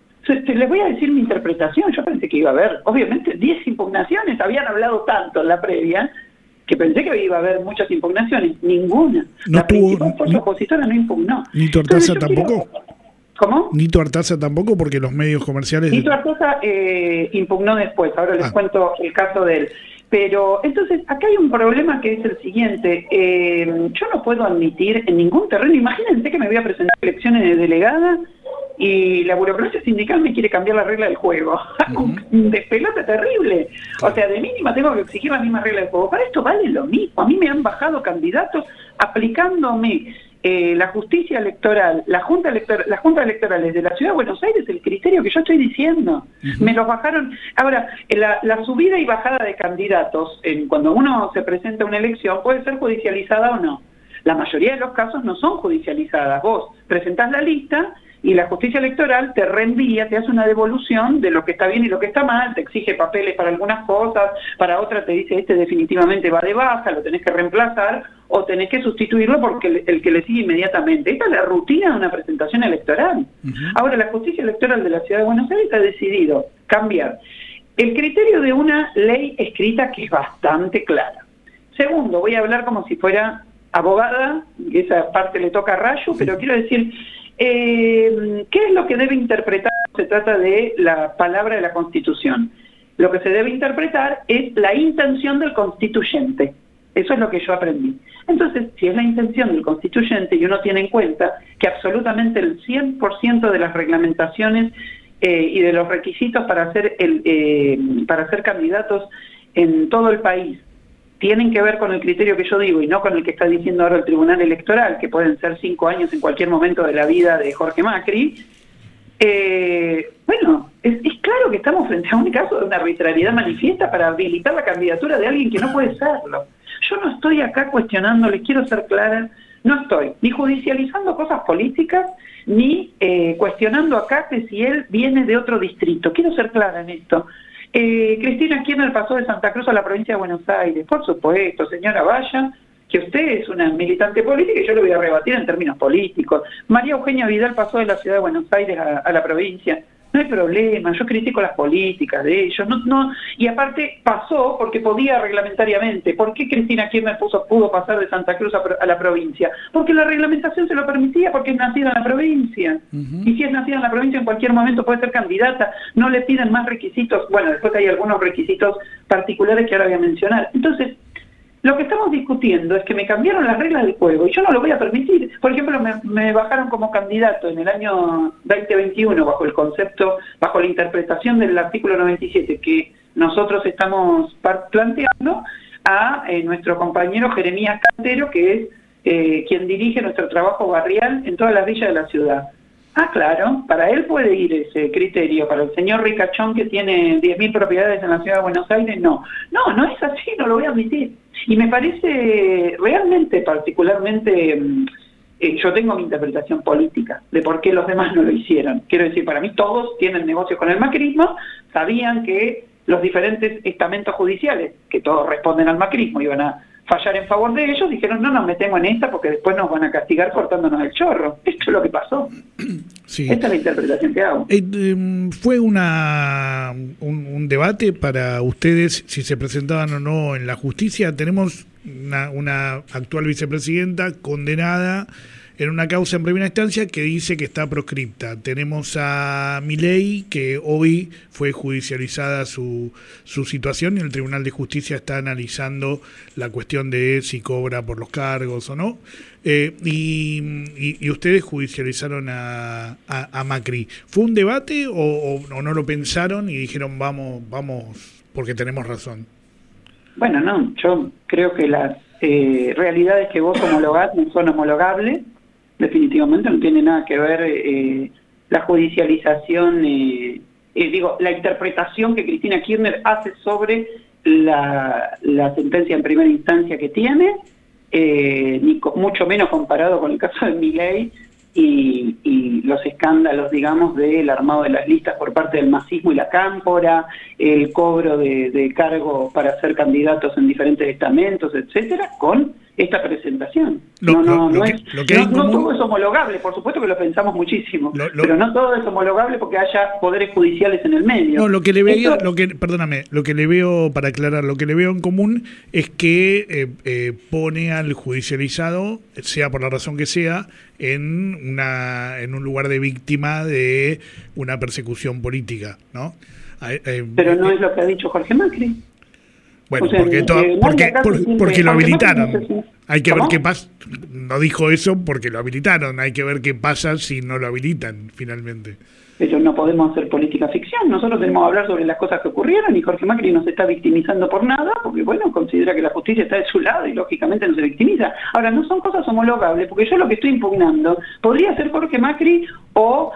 Les voy a decir mi interpretación. Yo pensé que iba a haber, obviamente, diez impugnaciones. Habían hablado tanto en la previa que pensé que iba a haber muchas impugnaciones. Ninguna. No la tuvo, principal fuerza ni, opositora no impugnó. ¿Nito Artaza tampoco? Quiero, ¿Cómo? ¿Nito Artaza tampoco? Porque los medios comerciales... Nito Artaza eh, impugnó después. Ahora les ah. cuento el caso de él. Pero, entonces, acá hay un problema que es el siguiente. Eh, yo no puedo admitir en ningún terreno... Imagínense que me voy a presentar elecciones de delegada y la burocracia sindical me quiere cambiar la regla del juego. Uh-huh. Un despelote terrible. Claro. O sea, de mínima tengo que exigir las mismas reglas del juego. Para esto vale lo mismo. A mí me han bajado candidatos aplicándome eh, la justicia electoral, la junta electoral, las juntas electorales de la Ciudad de Buenos Aires, el criterio que yo estoy diciendo. Uh-huh. Me los bajaron. Ahora, la, la subida y bajada de candidatos, en, cuando uno se presenta a una elección, puede ser judicializada o no. La mayoría de los casos no son judicializadas. Vos presentás la lista y la justicia electoral te reenvía, te hace una devolución de lo que está bien y lo que está mal, te exige papeles para algunas cosas, para otras te dice este definitivamente va de baja, lo tenés que reemplazar o tenés que sustituirlo porque el, el que le sigue inmediatamente. Esta es la rutina de una presentación electoral. Uh-huh. Ahora la justicia electoral de la Ciudad de Buenos Aires ha decidido cambiar el criterio de una ley escrita que es bastante clara. Segundo, voy a hablar como si fuera abogada, esa parte le toca a Rayo, pero quiero decir... Eh, ¿qué es lo que debe interpretar? Se trata de la palabra de la Constitución. Lo que se debe interpretar es la intención del constituyente. Eso es lo que yo aprendí. Entonces, si es la intención del constituyente y uno tiene en cuenta que absolutamente el cien por ciento de las reglamentaciones eh, y de los requisitos para ser, el, eh, para ser candidatos en todo el país tienen que ver con el criterio que yo digo y no con el que está diciendo ahora el Tribunal Electoral, que pueden ser cinco años en cualquier momento de la vida de Jorge Macri, eh, bueno, es, es claro que estamos frente a un caso de una arbitrariedad manifiesta para habilitar la candidatura de alguien que no puede serlo. Yo no estoy acá cuestionando, les quiero ser clara, no estoy ni judicializando cosas políticas, ni eh, cuestionando acá que si él viene de otro distrito. Quiero ser clara en esto. Eh, Cristina Kirchner pasó de Santa Cruz a la provincia de Buenos Aires. Por supuesto, señora Valla, que usted es una militante política y yo lo voy a rebatir en términos políticos. María Eugenia Vidal pasó de la ciudad de Buenos Aires a, a la provincia. No hay problema, yo critico las políticas de ellos, no, no, y aparte pasó porque podía reglamentariamente. ¿Por qué Cristina Kirchner puso, pudo pasar de Santa Cruz a, a la provincia? Porque la reglamentación se lo permitía, porque es nacida en la provincia. Uh-huh. Y si es nacida en la provincia, en cualquier momento puede ser candidata, no le piden más requisitos. Bueno, después hay algunos requisitos particulares que ahora voy a mencionar. Entonces, lo que estamos discutiendo es que me cambiaron las reglas del juego y yo no lo voy a permitir. Por ejemplo, me, me bajaron como candidato en el año veinte veintiuno bajo el concepto, bajo la interpretación del artículo noventa y siete que nosotros estamos planteando, a eh, nuestro compañero Jeremías Cantero, que es eh, quien dirige nuestro trabajo barrial en todas las villas de la ciudad. Ah, claro, para él puede ir ese criterio, para el señor Ricachón que tiene diez mil propiedades en la ciudad de Buenos Aires, no. No, no es así, no lo voy a admitir. Y me parece realmente, particularmente, eh, yo tengo mi interpretación política de por qué los demás no lo hicieron. Quiero decir, para mí todos tienen negocios con el macrismo, sabían que los diferentes estamentos judiciales, que todos responden al macrismo, iban a fallar en favor de ellos, dijeron no nos metemos en esta porque después nos van a castigar cortándonos el chorro. Esto es lo que pasó. Sí. Esta es la interpretación que hago. Eh, eh, ¿Fue una un, un debate para ustedes si se presentaban o no en la justicia? Tenemos una, una actual vicepresidenta condenada en una causa en primera instancia que dice que está proscripta. Tenemos a Milei, que hoy fue judicializada su, su situación y el Tribunal de Justicia está analizando la cuestión de si cobra por los cargos o no. Eh, y, y, y ustedes judicializaron a, a, a Macri. ¿Fue un debate o, o, o no lo pensaron y dijeron vamos, vamos porque tenemos razón? Bueno, no, yo creo que las eh, realidades que vos homologás no son homologables. Definitivamente no tiene nada que ver eh, la judicialización, eh, eh, digo, la interpretación que Cristina Kirchner hace sobre la, la sentencia en primera instancia que tiene, eh, ni co- mucho menos comparado con el caso de Milei y, y los escándalos, digamos, del armado de las listas por parte del masismo y la cámpora, el cobro de, de cargo para ser candidatos en diferentes estamentos, etcétera, con esta presentación. Lo, no, no, lo, no lo es, que, lo que no, hay no común... todo es homologable, por supuesto que lo pensamos muchísimo, lo, lo... pero no todo es homologable porque haya poderes judiciales en el medio. No, lo que le veo, Esto... lo que, perdóname, lo que le veo, para aclarar, lo que le veo en común es que eh, eh, pone al judicializado, sea por la razón que sea, en una en un lugar de víctima de una persecución política, ¿no? Eh, eh, pero no eh, es lo que ha dicho Jorge Macri. Bueno, o sea, porque, to, eh, porque, por, porque lo habilitaron. No sé si... Hay que ¿Cómo? ver qué pasa. No dijo eso porque lo habilitaron. Hay que ver qué pasa si no lo habilitan finalmente. Pero no podemos hacer política ficción. Nosotros tenemos que hablar sobre las cosas que ocurrieron y Jorge Macri no se está victimizando por nada porque, bueno, considera que la justicia está de su lado y lógicamente no se victimiza. Ahora, no son cosas homologables porque yo lo que estoy impugnando podría ser Jorge Macri o...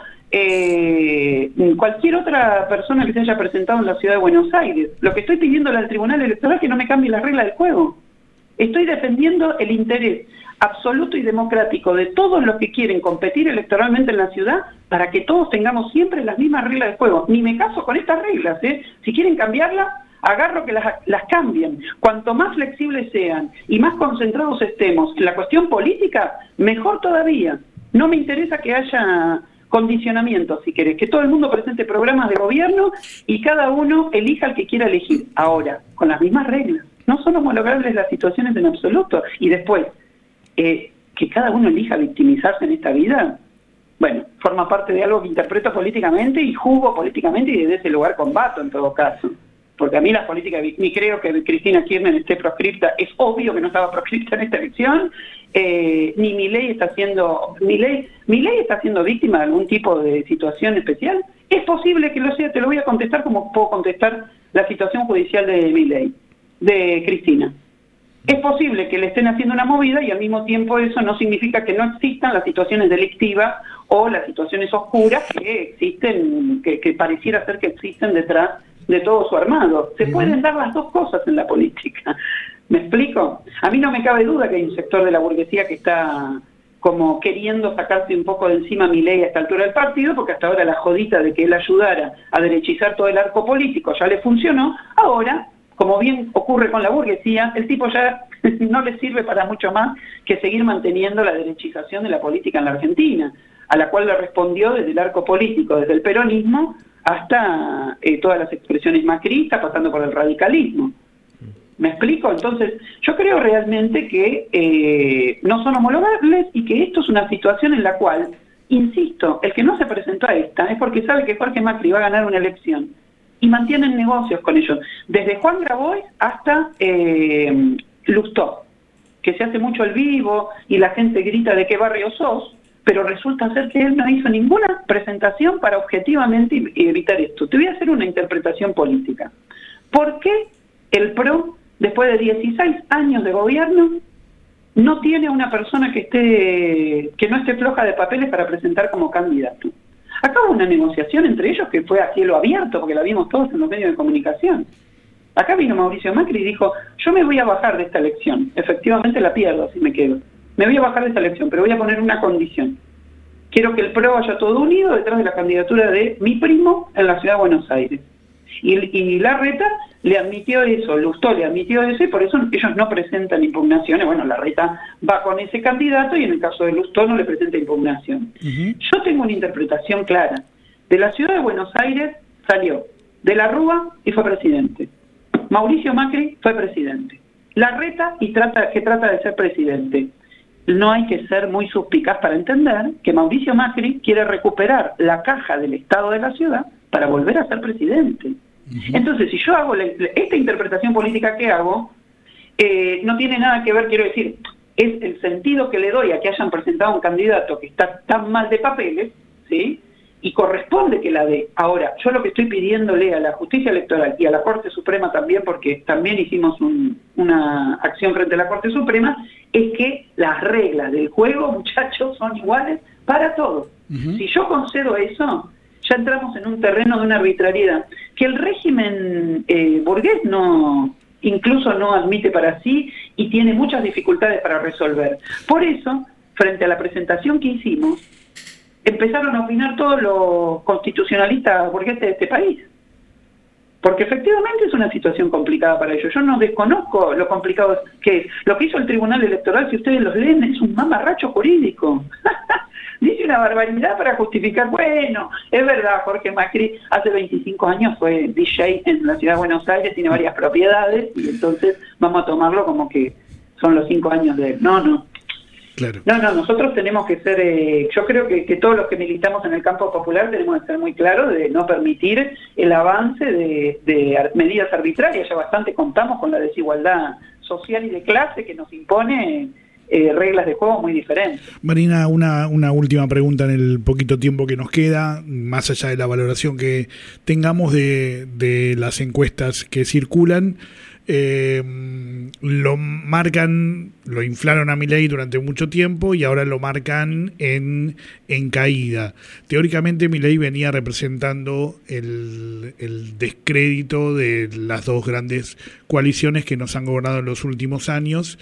Eh, cualquier otra persona que se haya presentado en la ciudad de Buenos Aires. Lo que estoy pidiéndole al Tribunal Electoral es que no me cambie las reglas del juego. Estoy defendiendo el interés absoluto y democrático de todos los que quieren competir electoralmente en la ciudad para que todos tengamos siempre las mismas reglas del juego. Ni me caso con estas reglas, ¿eh? Si quieren cambiarlas, agarro que las, las cambien. Cuanto más flexibles sean y más concentrados estemos en la cuestión política, mejor todavía. No me interesa que haya... condicionamiento, si querés, que todo el mundo presente programas de gobierno y cada uno elija el que quiera elegir. Ahora, con las mismas reglas. No son homologables las situaciones en absoluto. Y después, eh, que cada uno elija victimizarse en esta vida, bueno, forma parte de algo que interpreto políticamente y juzgo políticamente y desde ese lugar combato en todo caso. Porque a mí las políticas, ni creo que Cristina Kirchner esté proscripta, es obvio que no estaba proscripta en esta elección, eh, ni Milei está siendo, Milei, Milei está siendo víctima de algún tipo de situación especial. Es posible que lo sea, te lo voy a contestar como puedo contestar la situación judicial de Milei, de Cristina. Es posible que le estén haciendo una movida y al mismo tiempo eso no significa que no existan las situaciones delictivas o las situaciones oscuras que existen, que, que pareciera ser que existen detrás de todo su armado. Se pueden dar las dos cosas en la política. ¿Me explico? A mí no me cabe duda que hay un sector de la burguesía que está como queriendo sacarse un poco de encima a Milei a esta altura del partido, porque hasta ahora la jodita de que él ayudara a derechizar todo el arco político ya le funcionó. Ahora, como bien ocurre con la burguesía, el tipo ya no le sirve para mucho más que seguir manteniendo la derechización de la política en la Argentina. a la cual le respondió desde el arco político, desde el peronismo hasta eh, todas las expresiones macristas, pasando por el radicalismo. ¿Me explico? Entonces, yo creo realmente que eh, no son homologables y que esto es una situación en la cual, insisto, el que no se presentó a esta es porque sabe que Jorge Macri va a ganar una elección y mantienen negocios con ellos, desde Juan Grabois hasta eh, Lustó, que se hace mucho el vivo y la gente grita de qué barrio sos, pero resulta ser que él no hizo ninguna presentación para objetivamente evitar esto. Te voy a hacer una interpretación política. ¿Por qué el P R O, después de dieciséis años de gobierno, no tiene una persona que esté que no esté floja de papeles para presentar como candidato? Acá hubo una negociación entre ellos que fue a cielo abierto, porque la vimos todos en los medios de comunicación. Acá vino Mauricio Macri y dijo, yo me voy a bajar de esta elección, efectivamente la pierdo si me quedo, me voy a bajar de esta elección, pero voy a poner una condición. Quiero que el P R O vaya todo unido detrás de la candidatura de mi primo en la ciudad de Buenos Aires. Y, y Larreta le admitió eso, Lustó le admitió eso, y por eso ellos no presentan impugnaciones. Bueno, Larreta va con ese candidato y en el caso de Lustó no le presenta impugnación. Uh-huh. Yo tengo una interpretación clara. De la ciudad de Buenos Aires salió de la Rúa y fue presidente. Mauricio Macri fue presidente. Larreta y trata, que trata de ser presidente. No hay que ser muy suspicaz para entender que Mauricio Macri quiere recuperar la caja del Estado de la ciudad para volver a ser presidente. Uh-huh. Entonces, si yo hago la, esta interpretación política que hago, eh, no tiene nada que ver, quiero decir, es el sentido que le doy a que hayan presentado un candidato que está tan mal de papeles, ¿sí? Y corresponde que la dé. Ahora, yo lo que estoy pidiéndole a la justicia electoral y a la Corte Suprema también, porque también hicimos un, una acción frente a la Corte Suprema, es que las reglas del juego, muchachos, son iguales para todos. Uh-huh. Si yo concedo eso, ya entramos en un terreno de una arbitrariedad que el régimen eh, burgués no, incluso no admite para sí y tiene muchas dificultades para resolver. Por eso, frente a la presentación que hicimos, empezaron a opinar todos los constitucionalistas burgueses de este país. Porque efectivamente es una situación complicada para ellos. Yo no desconozco lo complicado que es. Lo que hizo el Tribunal Electoral, si ustedes los leen, es un mamarracho jurídico. Dice una barbaridad para justificar, bueno, es verdad, Jorge Macri hace veinticinco años fue D J en la ciudad de Buenos Aires, tiene varias propiedades, y entonces vamos a tomarlo como que son los cinco años de él. No, no. Claro. No, no, nosotros tenemos que ser, eh, yo creo que, que todos los que militamos en el campo popular tenemos que ser muy claros de no permitir el avance de, de medidas arbitrarias. Ya bastante contamos con la desigualdad social y de clase que nos impone eh, reglas de juego muy diferentes. Marina, una, una última pregunta en el poquito tiempo que nos queda, más allá de la valoración que tengamos de, de las encuestas que circulan. Eh, lo marcan, lo inflaron a Milei durante mucho tiempo y ahora lo marcan en, en caída. Teóricamente Milei venía representando el, el descrédito de las dos grandes coaliciones que nos han gobernado en los últimos años,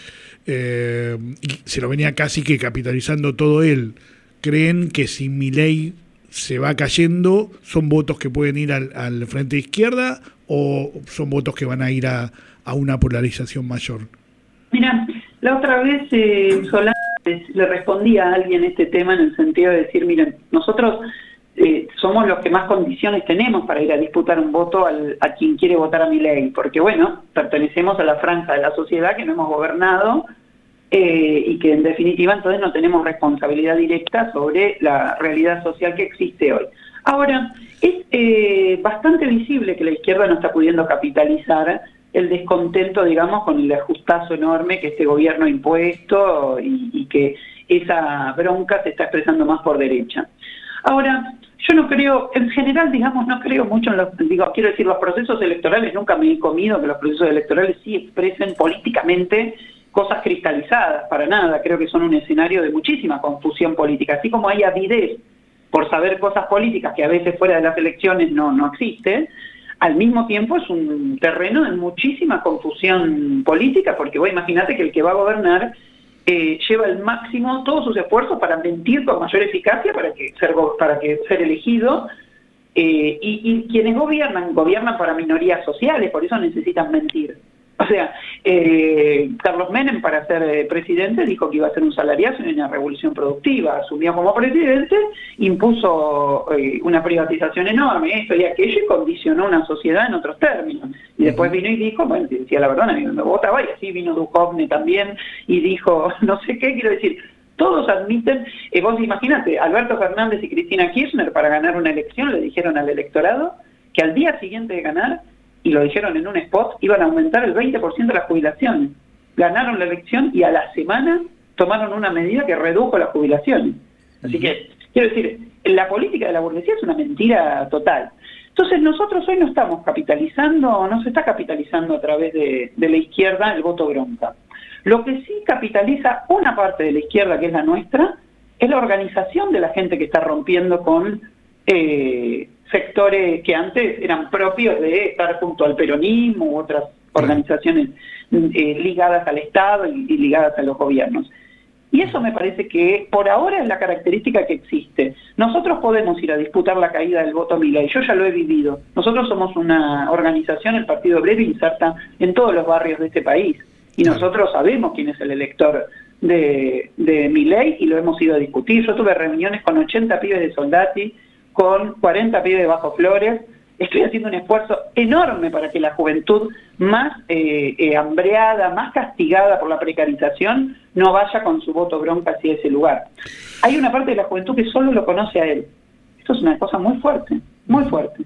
eh, y se lo venía casi que capitalizando todo él. ¿Creen que si Milei se va cayendo, son votos que pueden ir al, al frente de izquierda o son votos que van a ir a, a una polarización mayor? Mira, la otra vez eh, Solano le respondía a alguien este tema en el sentido de decir, miren, nosotros eh, somos los que más condiciones tenemos para ir a disputar un voto al, a quien quiere votar a Milei, porque bueno, pertenecemos a la franja de la sociedad que no hemos gobernado eh, y que en definitiva entonces no tenemos responsabilidad directa sobre la realidad social que existe hoy. Ahora, es eh, bastante visible que la izquierda no está pudiendo capitalizar el descontento, digamos, con el ajustazo enorme que este gobierno ha impuesto y, y que esa bronca se está expresando más por derecha. Ahora, yo no creo, en general, digamos, no creo mucho en los, digo, quiero decir, los procesos electorales, nunca me he comido que los procesos electorales sí expresen políticamente cosas cristalizadas, para nada, creo que son un escenario de muchísima confusión política, así como hay avidez por saber cosas políticas que a veces fuera de las elecciones no, no existen. Al mismo tiempo es un terreno de muchísima confusión política, porque vos imaginate que el que va a gobernar eh, lleva el máximo, todos sus esfuerzos para mentir con mayor eficacia para que ser, para que ser elegido, eh, y, y quienes gobiernan, gobiernan para minorías sociales, por eso necesitan mentir, O sea, eh, Carlos Menem para ser eh, presidente dijo que iba a ser un salariazo y una revolución productiva. Asumió como presidente, impuso eh, una privatización enorme, esto y aquello, y condicionó una sociedad en otros términos. Y después vino y dijo, bueno, si decía la verdad, a mí me votaba, y así vino Duhovne también y dijo, no sé qué, quiero decir, todos admiten, eh, vos imagínate, Alberto Fernández y Cristina Kirchner para ganar una elección le dijeron al electorado que al día siguiente de ganar, y lo dijeron en un spot, iban a aumentar el veinte por ciento de las jubilaciones. Ganaron la elección y a la semana tomaron una medida que redujo las jubilaciones. Así que, quiero decir, la política de la burguesía es una mentira total. Entonces nosotros hoy no estamos capitalizando, no se está capitalizando a través de, de la izquierda el voto bronca. Lo que sí capitaliza una parte de la izquierda, que es la nuestra, es la organización de la gente que está rompiendo con eh, sectores que antes eran propios de estar junto al peronismo u otras organizaciones eh, ligadas al Estado y, y ligadas a los gobiernos. Y eso me parece que por ahora es la característica que existe. Nosotros podemos ir a disputar la caída del voto Milei, yo ya lo he vivido. Nosotros somos una organización, el Partido Obrero inserta en todos los barrios de este país. Y nosotros sabemos quién es el elector de, de Milei y lo hemos ido a discutir. Yo tuve reuniones con ochenta pibes de Soldati, con cuarenta pibes de Bajo Flores. Estoy haciendo un esfuerzo enorme para que la juventud más eh, eh, hambreada, más castigada por la precarización, no vaya con su voto bronca hacia ese lugar. Hay una parte de la juventud que solo lo conoce a él. Esto es una cosa muy fuerte, muy fuerte.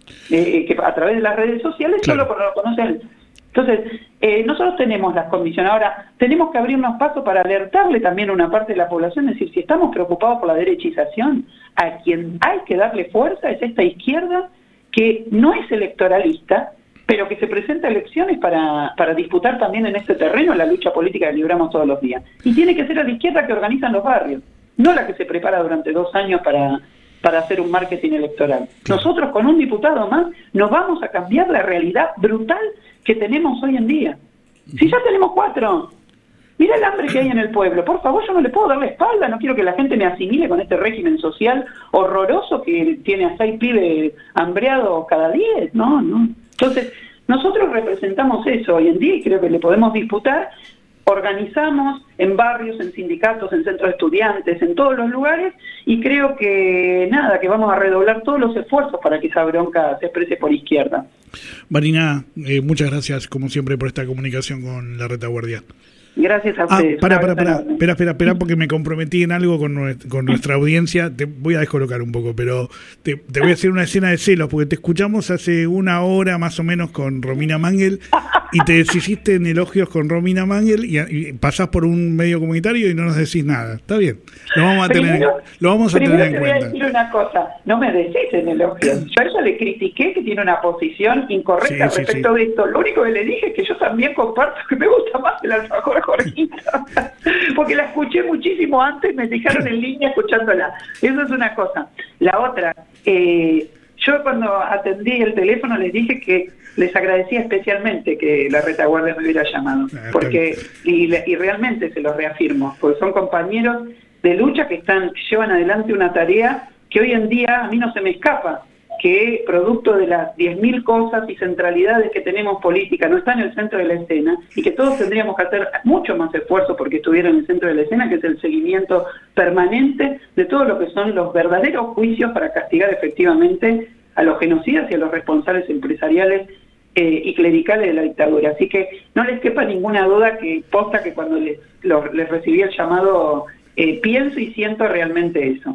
Eh, que a través de las redes sociales claro. Solo lo conoce a él. Entonces, eh, nosotros tenemos las condiciones. Ahora, tenemos que abrirnos paso para alertarle también a una parte de la población, es decir, si estamos preocupados por la derechización, a quien hay que darle fuerza es esta izquierda que no es electoralista, pero que se presenta a elecciones para, para disputar también en este terreno la lucha política que libramos todos los días. Y tiene que ser a la izquierda que organiza los barrios, no la que se prepara durante dos años para, para hacer un marketing electoral. Nosotros con un diputado más nos vamos a cambiar la realidad brutal que tenemos hoy en día. Si ya tenemos cuatro, mira el hambre que hay en el pueblo, por favor, yo no le puedo dar la espalda, no quiero que la gente me asimile con este régimen social horroroso que tiene a seis pibes hambreados cada diez, no, no. Entonces, nosotros representamos eso hoy en día y creo que le podemos disputar. Organizamos en barrios, en sindicatos, en centros de estudiantes, en todos los lugares, y creo que nada, que vamos a redoblar todos los esfuerzos para que esa bronca se exprese por izquierda. Marina, eh, muchas gracias como siempre por esta comunicación con la Retaguardia. Gracias a ah, ustedes. Para, para, para, espera, espera, espera, porque me comprometí en algo con, nuestra, con nuestra audiencia. Te voy a descolocar un poco, pero te, te voy a hacer una escena de celos, porque te escuchamos hace una hora más o menos con Romina Mangel y te deshiciste en elogios con Romina Mangel y, y pasás por un medio comunitario y no nos decís nada. Está bien, lo vamos a tener, primero, lo vamos a tener en te cuenta. Voy a decir una cosa, no me decís en elogios. Yo a ella le critiqué que tiene una posición incorrecta sí, respecto sí, sí. de esto. Lo único que le dije es que yo también comparto que me gusta más el alfajor Jorgito. Porque la escuché muchísimo antes, me dejaron en línea escuchándola. Eso es una cosa. La otra, eh, yo cuando atendí el teléfono les dije que les agradecía especialmente que la Retaguardia me hubiera llamado, porque y, y realmente se los reafirmo, porque son compañeros de lucha que están que llevan adelante una tarea que hoy en día a mí no se me escapa, que producto de las diez mil cosas y centralidades que tenemos política no está en el centro de la escena y que todos tendríamos que hacer mucho más esfuerzo porque estuviera en el centro de la escena, que es el seguimiento permanente de todo lo que son los verdaderos juicios para castigar efectivamente a los genocidas y a los responsables empresariales eh, y clericales de la dictadura. Así que no les quepa ninguna duda que posta que cuando les, lo, les recibí el llamado eh, pienso y siento realmente eso.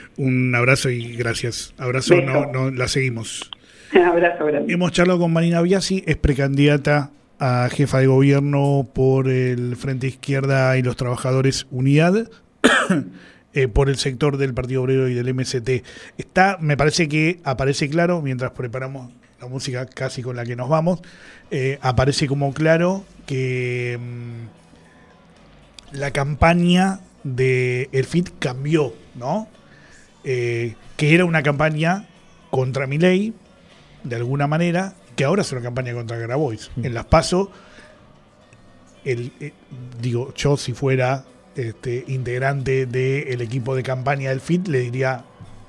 Un abrazo y gracias. Abrazo, no, no, la seguimos. Abrazo grande. Hemos charlado con Marina Biasi, es precandidata a jefa de gobierno por el Frente Izquierda y los Trabajadores Unidad, eh, por el sector del Partido Obrero y del M S T. Está, me parece que aparece claro, mientras preparamos la música casi con la que nos vamos, eh, aparece como claro que mmm, la campaña de el F I T cambió, ¿no? Eh, que era una campaña contra Milei, de alguna manera, que ahora es una campaña contra Grabois. Mm. En las PASO, el, eh, digo, yo si fuera este, integrante del equipo de campaña del F I T, le diría,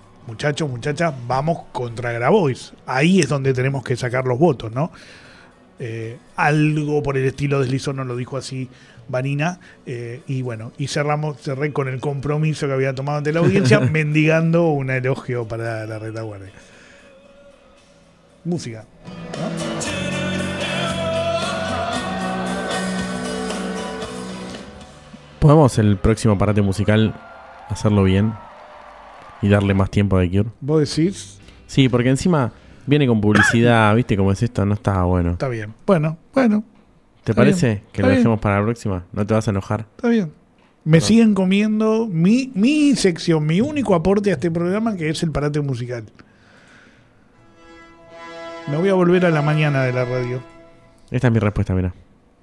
muchachos, muchachas, vamos contra Grabois. Ahí es donde tenemos que sacar los votos, ¿no? Eh, algo por el estilo deslizó, no lo dijo así Vanina. Eh, y bueno, y cerramos, cerré con el compromiso que había tomado ante la audiencia, mendigando un elogio para la retaguardia. Música, ¿no? ¿Podemos el próximo parate musical hacerlo bien y darle más tiempo a The Cure? ¿Vos decís? Sí, porque encima viene con publicidad, ¿viste cómo es esto? No está bueno. Está bien. Bueno, bueno. ¿Te Está parece bien, que está lo bien. dejemos para la próxima? ¿No te vas a enojar? Está bien. Me No. siguen comiendo mi, mi sección, mi único aporte a este programa, que es el parate musical. Me voy a volver a la mañana de la radio. Esta es mi respuesta, mira.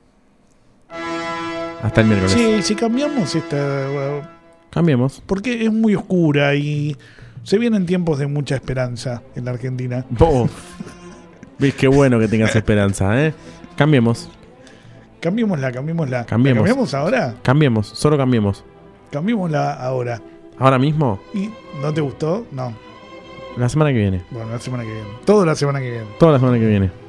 Hasta el miércoles. Sí, si cambiamos esta... Cambiemos. Porque es muy oscura y se vienen tiempos de mucha esperanza en la Argentina. Oh. ¿Ves qué bueno que tengas esperanza, eh? Cambiemos. Cambiémosla, cambiémosla. Cambiemos. ¿La cambiamos ahora? Cambiemos, solo cambiemos. Cambiémosla ahora. ¿Ahora mismo? ¿Y no te gustó? No. La semana que viene. Bueno, la semana que viene. Todo la semana que viene. Toda la semana que viene.